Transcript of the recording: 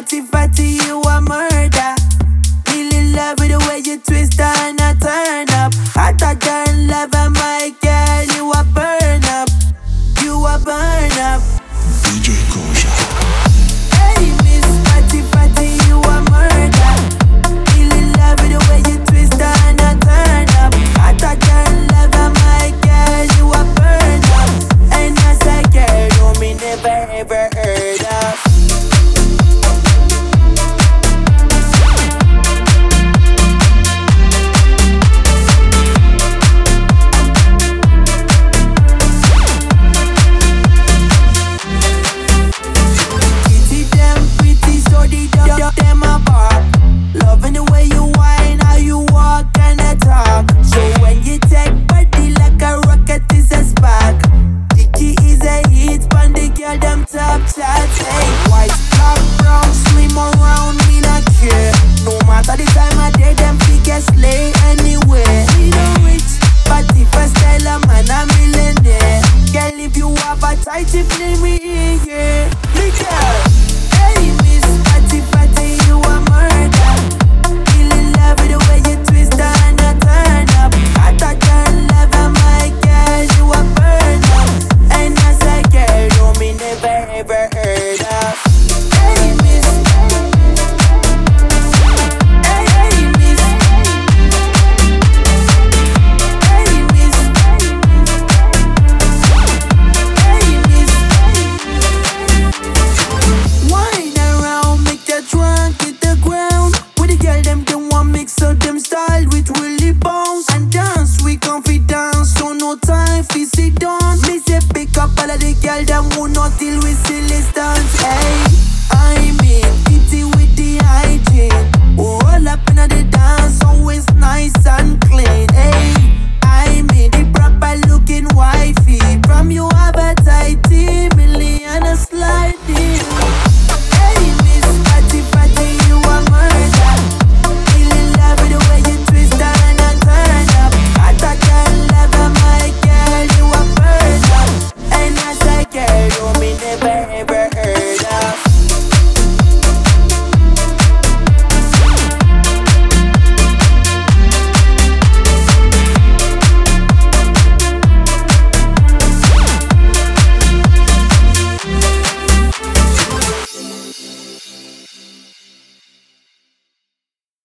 fatty, fatty, you a murder. Really love it the way you twist and a turn up. Hotter than lava, my girl, you a burn up. You a burn up. DJ Cole.